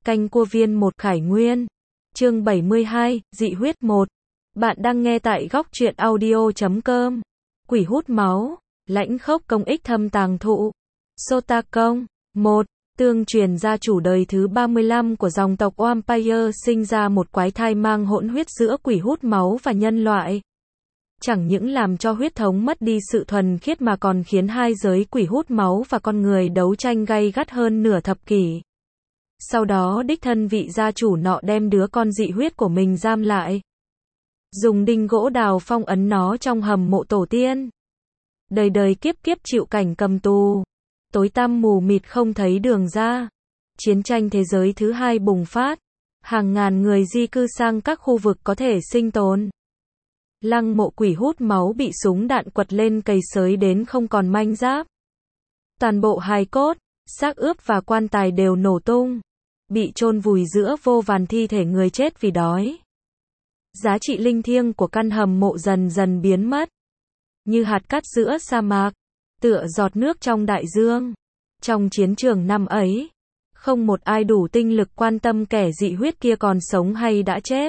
Canh cua viên một Khải Nguyên. Chương 72, dị huyết 1. Bạn đang nghe tại góc truyện audio.com. Quỷ hút máu, lãnh khốc công ích thâm tàng thụ. Sota công. 1. Tương truyền gia chủ đời thứ 35 của dòng tộc Vampire sinh ra một quái thai mang hỗn huyết giữa quỷ hút máu và nhân loại. Chẳng những làm cho huyết thống mất đi sự thuần khiết mà còn khiến hai giới quỷ hút máu và con người đấu tranh gay gắt hơn nửa thập kỷ. Sau đó đích thân vị gia chủ nọ đem đứa con dị huyết của mình giam lại. Dùng đinh gỗ đào phong ấn nó trong hầm mộ tổ tiên. Đời đời kiếp kiếp chịu cảnh cầm tù. Tối tăm mù mịt không thấy đường ra. Chiến tranh thế giới thứ hai bùng phát. Hàng ngàn người di cư sang các khu vực có thể sinh tồn. Lăng mộ quỷ hút máu bị súng đạn quật lên cầy xới đến không còn manh giáp. Toàn bộ hài cốt, xác ướp và quan tài đều nổ tung. Bị chôn vùi giữa vô vàn thi thể người chết vì đói. Giá trị linh thiêng của căn hầm mộ dần dần biến mất. Như hạt cát giữa sa mạc. Tựa giọt nước trong đại dương. Trong chiến trường năm ấy, không một ai đủ tinh lực quan tâm kẻ dị huyết kia còn sống hay đã chết.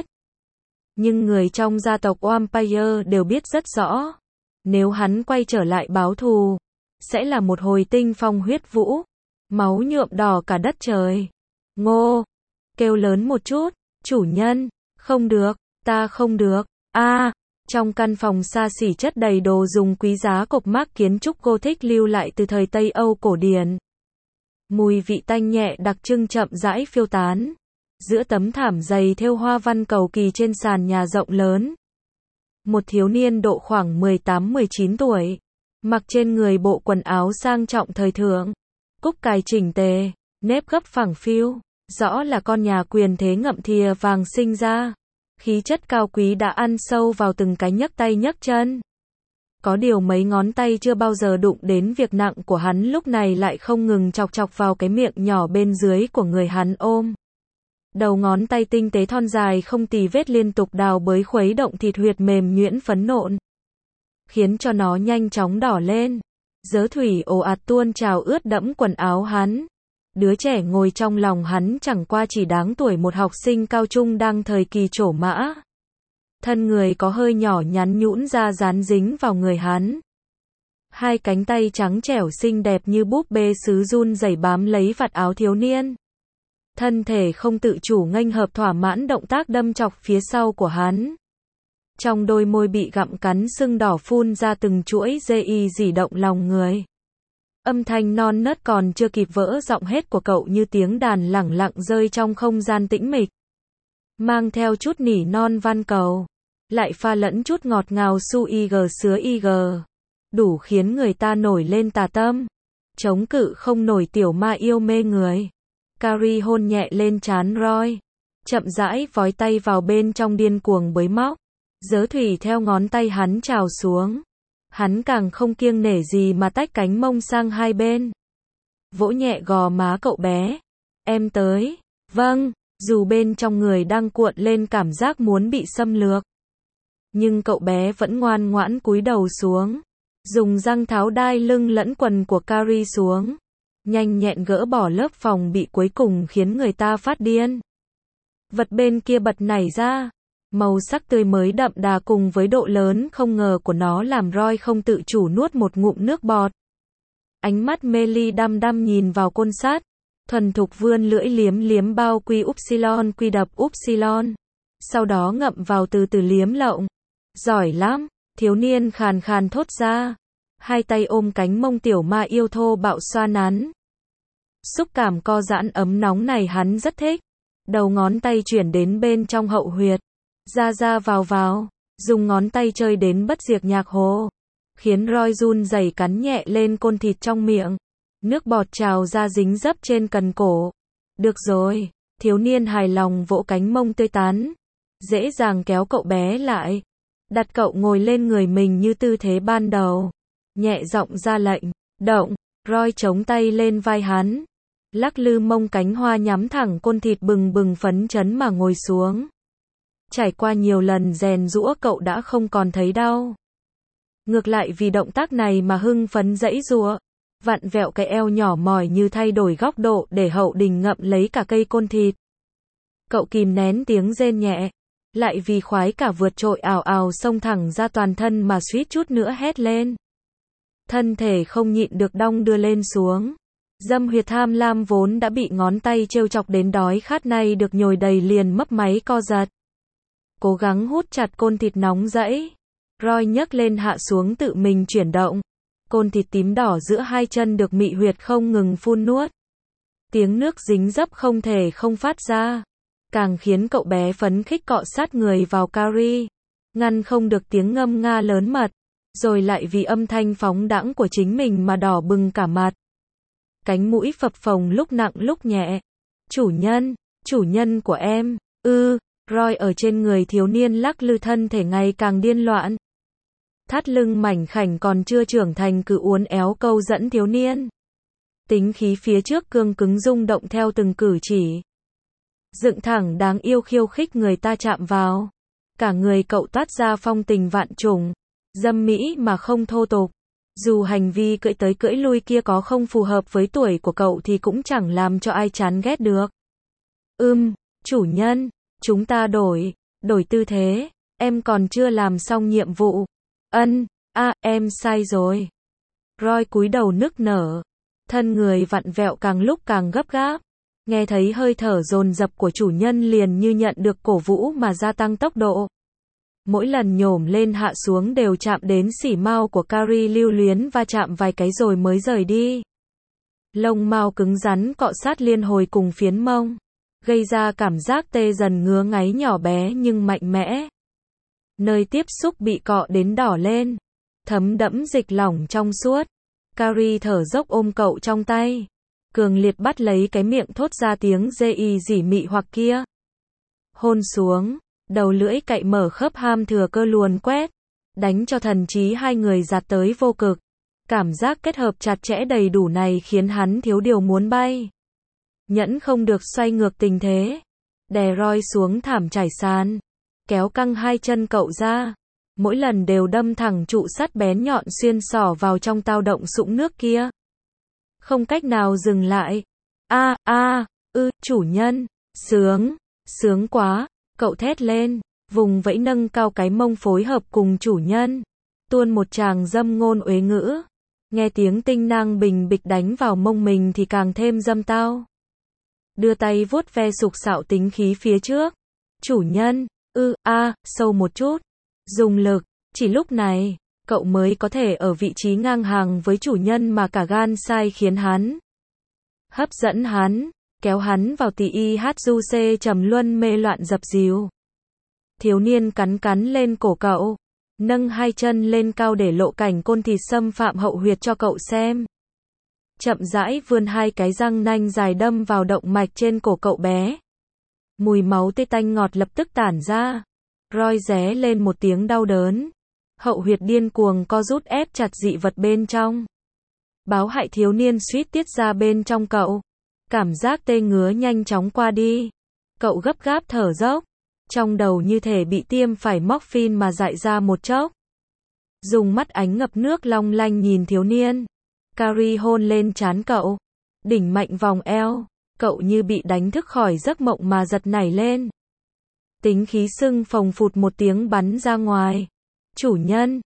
Nhưng người trong gia tộc Vampire đều biết rất rõ. Nếu hắn quay trở lại báo thù, sẽ là một hồi tinh phong huyết vũ. Máu nhuộm đỏ cả đất trời. Ngô! Kêu lớn một chút. Chủ nhân! Không được! Ta không được! Trong căn phòng xa xỉ chất đầy đồ dùng quý giá cộc mác kiến trúc Gothic lưu lại từ thời Tây Âu cổ điển. Mùi vị tanh nhẹ đặc trưng chậm rãi phiêu tán. Giữa tấm thảm dày thêu hoa văn cầu kỳ trên sàn nhà rộng lớn. Một thiếu niên độ khoảng 18-19 tuổi. Mặc trên người bộ quần áo sang trọng thời thượng. Cúc cài chỉnh tề, nếp gấp phẳng phiu. Rõ là con nhà quyền thế ngậm thìa vàng sinh ra. Khí chất cao quý đã ăn sâu vào từng cái nhấc tay nhấc chân. Có điều mấy ngón tay chưa bao giờ đụng đến việc nặng của hắn lúc này lại không ngừng chọc chọc vào cái miệng nhỏ bên dưới của người hắn ôm. Đầu ngón tay tinh tế thon dài không tì vết liên tục đào bới khuấy động thịt huyệt mềm nhuyễn phấn nộn. Khiến cho nó nhanh chóng đỏ lên. Dớ thủy ồ ạt tuôn trào ướt đẫm quần áo hắn. Đứa trẻ ngồi trong lòng hắn chẳng qua chỉ đáng tuổi một học sinh cao trung đang thời kỳ trổ mã. Thân người có hơi nhỏ nhắn nhũn ra dán dính vào người hắn. Hai cánh tay trắng trẻo xinh đẹp như búp bê sứ run rẩy bám lấy vạt áo thiếu niên. Thân thể không tự chủ nghênh hợp thỏa mãn động tác đâm chọc phía sau của hắn. Trong đôi môi bị gặm cắn sưng đỏ phun ra từng chuỗi dây dỉ động lòng người. Âm thanh non nớt còn chưa kịp vỡ giọng hết của cậu như tiếng đàn lẳng lặng rơi trong không gian tĩnh mịch. Mang theo chút nỉ non van cầu. Lại pha lẫn chút ngọt ngào su ig sứa ig. Đủ khiến người ta nổi lên tà tâm. Chống cự không nổi tiểu ma yêu mê người. Carrie hôn nhẹ lên trán Roy. Chậm rãi vói tay vào bên trong điên cuồng bới móc. Dớ thủy theo ngón tay hắn trào xuống. Hắn càng không kiêng nể gì mà tách cánh mông sang hai bên. Vỗ nhẹ gò má cậu bé. Em tới. Vâng, dù bên trong người đang cuộn lên cảm giác muốn bị xâm lược. Nhưng cậu bé vẫn ngoan ngoãn cúi đầu xuống. Dùng răng tháo đai lưng lẫn quần của Carrie xuống. Nhanh nhẹn gỡ bỏ lớp phòng bị cuối cùng khiến người ta phát điên. Vật bên kia bật nảy ra. Màu sắc tươi mới đậm đà cùng với độ lớn không ngờ của nó làm Roy không tự chủ nuốt một ngụm nước bọt. Ánh mắt mê ly đăm đăm nhìn vào côn sắt. Thuần thục vươn lưỡi liếm liếm bao quy upsilon quy đập upsilon. Sau đó ngậm vào từ từ liếm lộng. Giỏi lắm, thiếu niên khàn khàn thốt ra. Hai tay ôm cánh mông tiểu ma yêu thô bạo xoa nắn. Xúc cảm co giãn ấm nóng này hắn rất thích. Đầu ngón tay chuyển đến bên trong hậu huyệt. Ra ra vào vào. Dùng ngón tay chơi đến bất diệt nhạc hồ. Khiến Roy run rẩy cắn nhẹ lên côn thịt trong miệng. Nước bọt trào ra dính dấp trên cần cổ. Được rồi. Thiếu niên hài lòng vỗ cánh mông tươi tắn. Dễ dàng kéo cậu bé lại. Đặt cậu ngồi lên người mình như tư thế ban đầu. Nhẹ giọng ra lệnh. Động. Roy chống tay lên vai hắn. Lắc lư mông cánh hoa nhắm thẳng côn thịt bừng bừng phấn chấn mà ngồi xuống. Trải qua nhiều lần rèn giũa cậu đã không còn thấy đau. Ngược lại vì động tác này mà hưng phấn giãy giụa. Vặn vẹo cái eo nhỏ mỏi như thay đổi góc độ để hậu đình ngậm lấy cả cây côn thịt. Cậu kìm nén tiếng rên nhẹ, lại vì khoái cả vượt trội ào ào xông thẳng ra toàn thân mà suýt chút nữa hét lên. Thân thể không nhịn được đong đưa lên xuống. Dâm huyệt tham lam vốn đã bị ngón tay trêu chọc đến đói khát nay được nhồi đầy liền mấp máy co giật. Cố gắng hút chặt côn thịt nóng rẫy. Roy nhấc lên hạ xuống tự mình chuyển động. Côn thịt tím đỏ giữa hai chân được mị huyệt không ngừng phun nuốt. Tiếng nước dính dấp không thể không phát ra. Càng khiến cậu bé phấn khích cọ sát người vào Carrie. Ngăn không được tiếng ngâm nga lớn mật. Rồi lại vì âm thanh phóng đãng của chính mình mà đỏ bừng cả mặt. Cánh mũi phập phồng lúc nặng lúc nhẹ. Chủ nhân của em, Roy ở trên người thiếu niên lắc lư thân thể ngày càng điên loạn. Thắt lưng mảnh khảnh còn chưa trưởng thành cứ uốn éo câu dẫn thiếu niên. Tính khí phía trước cương cứng rung động theo từng cử chỉ. Dựng thẳng đáng yêu khiêu khích người ta chạm vào. Cả người cậu toát ra phong tình vạn trùng, dâm mỹ mà không thô tục. Dù hành vi cưỡi tới cưỡi lui kia có không phù hợp với tuổi của cậu thì cũng chẳng làm cho ai chán ghét được. Chủ nhân, chúng ta đổi tư thế, em còn chưa làm xong nhiệm vụ. Em sai rồi. Roy cúi đầu nức nở, thân người vặn vẹo càng lúc càng gấp gáp. Nghe thấy hơi thở dồn dập của chủ nhân liền như nhận được cổ vũ mà gia tăng tốc độ. Mỗi lần nhổm lên hạ xuống đều chạm đến xỉ mao của Carrie lưu luyến va chạm vài cái rồi mới rời đi. Lông mao cứng rắn cọ sát liên hồi cùng phiến mông, gây ra cảm giác tê dần ngứa ngáy nhỏ bé nhưng mạnh mẽ. Nơi tiếp xúc bị cọ đến đỏ lên, thấm đẫm dịch lỏng trong suốt. Carrie thở dốc ôm cậu trong tay, cường liệt bắt lấy cái miệng thốt ra tiếng dê y dỉ mị hoặc kia. Hôn xuống, đầu lưỡi cạy mở khớp ham thừa cơ luồn quét, đánh cho thần trí hai người dạt tới vô cực. Cảm giác kết hợp chặt chẽ đầy đủ này khiến hắn thiếu điều muốn bay. Nhẫn không được xoay ngược tình thế, đè Roy xuống thảm trải sàn, kéo căng hai chân cậu ra. Mỗi lần đều đâm thẳng trụ sắt bén nhọn xuyên xỏ vào trong tao động sũng nước kia. Không cách nào dừng lại. Chủ nhân, sướng quá, cậu thét lên, vùng vẫy nâng cao cái mông phối hợp cùng chủ nhân, tuôn một tràng dâm ngôn uế ngữ. Nghe tiếng tinh nang bình bịch đánh vào mông mình thì càng thêm dâm tao. Đưa tay vuốt ve sục sạo tính khí phía trước. Chủ nhân, sâu một chút. Dùng lực, chỉ lúc này, cậu mới có thể ở vị trí ngang hàng với chủ nhân mà cả gan sai khiến hắn. Hấp dẫn hắn, kéo hắn vào tì y hát du xê trầm luân mê loạn dập dìu. Thiếu niên cắn lên cổ cậu, nâng hai chân lên cao để lộ cảnh côn thịt xâm phạm hậu huyệt cho cậu xem. Chậm rãi vươn hai cái răng nanh dài đâm vào động mạch trên cổ cậu bé. Mùi máu tê tanh ngọt lập tức tản ra. Roy ré lên một tiếng đau đớn. Hậu huyệt điên cuồng co rút ép chặt dị vật bên trong. Báo hại thiếu niên suýt tiết ra bên trong cậu. Cảm giác tê ngứa nhanh chóng qua đi. Cậu gấp gáp thở dốc. Trong đầu như thể bị tiêm phải morphine mà dại ra một chốc. Dùng mắt ánh ngập nước long lanh nhìn thiếu niên. Carrie hôn lên trán cậu. Đỉnh mạnh vòng eo. Cậu như bị đánh thức khỏi giấc mộng mà giật nảy lên. Tính khí sưng phồng phụt một tiếng bắn ra ngoài. Chủ nhân,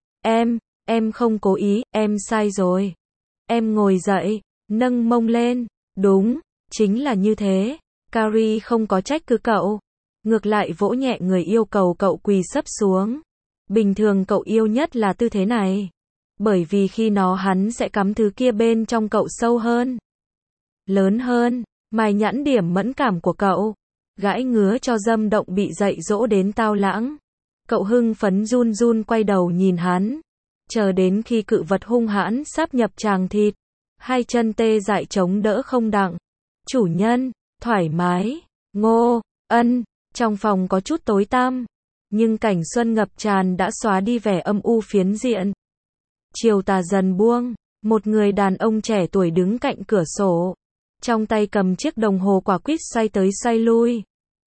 em không cố ý, em sai rồi. Em ngồi dậy, nâng mông lên. Đúng, chính là như thế. Carrie không có trách cứ cậu. Ngược lại vỗ nhẹ người yêu cầu cậu quỳ sấp xuống. Bình thường cậu yêu nhất là tư thế này. Bởi vì khi nó hắn sẽ cắm thứ kia bên trong cậu sâu hơn, lớn hơn, mài nhẵn điểm mẫn cảm của cậu. Gãi ngứa cho dâm động bị dạy dỗ đến tao lãng. Cậu hưng phấn run run quay đầu nhìn hắn. Chờ đến khi cự vật hung hãn sắp nhập tràng thịt. Hai chân tê dại chống đỡ không đặng. Chủ nhân, thoải mái, ngô, trong phòng có chút tối tăm. Nhưng cảnh xuân ngập tràn đã xóa đi vẻ âm u phiến diện. Chiều tà dần buông. Một người đàn ông trẻ tuổi đứng cạnh cửa sổ. Trong tay cầm chiếc đồng hồ quả quýt xoay tới xoay lui.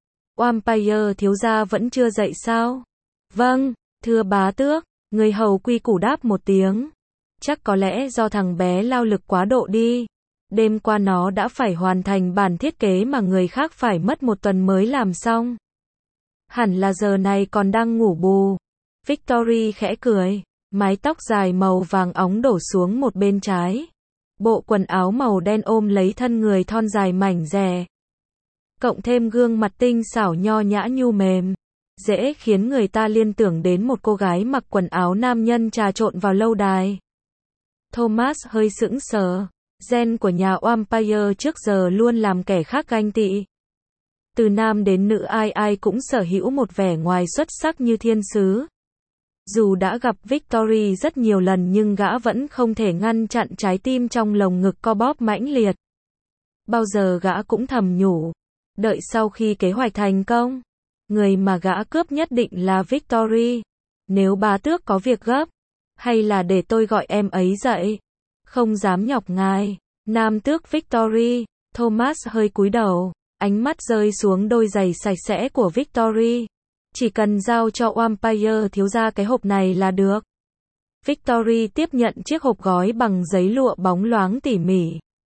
Vampire thiếu gia vẫn chưa dậy sao? Vâng, thưa bá tước. Người hầu quy củ đáp một tiếng. Chắc có lẽ do thằng bé lao lực quá độ đi. Đêm qua nó đã phải hoàn thành bản thiết kế mà người khác phải mất 1 tuần mới làm xong. Hẳn là giờ này còn đang ngủ bù. Victory khẽ cười, mái tóc dài màu vàng óng đổ xuống một bên trái. Bộ quần áo màu đen ôm lấy thân người thon dài mảnh dè. Cộng thêm gương mặt tinh xảo nho nhã nhu mềm, dễ khiến người ta liên tưởng đến một cô gái mặc quần áo nam nhân trà trộn vào lâu đài. Thomas hơi sững sờ, gen của nhà Vampire trước giờ luôn làm kẻ khác ganh tị. Từ nam đến nữ ai ai cũng sở hữu một vẻ ngoài xuất sắc như thiên sứ. Dù đã gặp Victory rất nhiều lần nhưng gã vẫn không thể ngăn chặn trái tim trong lồng ngực co bóp mãnh liệt. Bao giờ gã cũng thầm nhủ, đợi sau khi kế hoạch thành công, người mà gã cướp nhất định là Victory. Nếu bá tước có việc gấp, hay là để tôi gọi em ấy dậy? Không dám nhọc ngài. Nam tước Victory. Thomas hơi cúi đầu, ánh mắt rơi xuống đôi giày sạch sẽ của Victory. Chỉ cần giao cho Vampire thiếu gia cái hộp này là được. Victory tiếp nhận chiếc hộp gói bằng giấy lụa bóng loáng tỉ mỉ.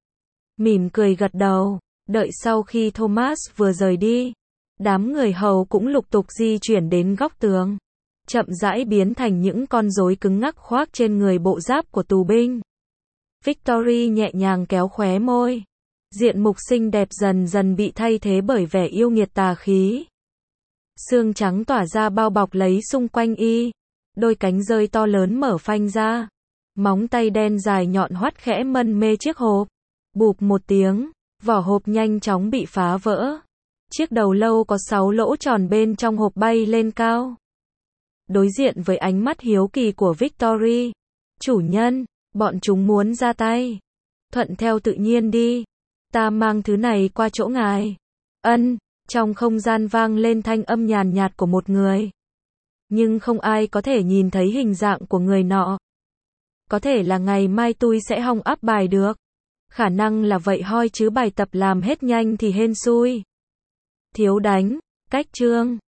Mỉm cười gật đầu, đợi sau khi Thomas vừa rời đi, đám người hầu cũng lục tục di chuyển đến góc tường, chậm rãi biến thành những con rối cứng ngắc khoác trên người bộ giáp của tù binh. Victory nhẹ nhàng kéo khóe môi. Diện mục xinh đẹp dần dần bị thay thế bởi vẻ yêu nghiệt tà khí. Xương trắng tỏa ra bao bọc lấy xung quanh y. Đôi cánh rơi to lớn mở phanh ra. Móng tay đen dài nhọn hoắt khẽ mân mê chiếc hộp. Bụp một tiếng, vỏ hộp nhanh chóng bị phá vỡ. Chiếc đầu lâu có 6 lỗ tròn bên trong hộp bay lên cao. Đối diện với ánh mắt hiếu kỳ của Victory. Chủ nhân, bọn chúng muốn ra tay. Thuận theo tự nhiên đi. Ta mang thứ này qua chỗ ngài. Ân, trong không gian vang lên thanh âm nhàn nhạt của một người. Nhưng không ai có thể nhìn thấy hình dạng của người nọ. Có thể là ngày mai tôi sẽ hong áp bài được. Khả năng là vậy hoi chứ bài tập làm hết nhanh thì hên xui. Thiếu đánh, cách chương.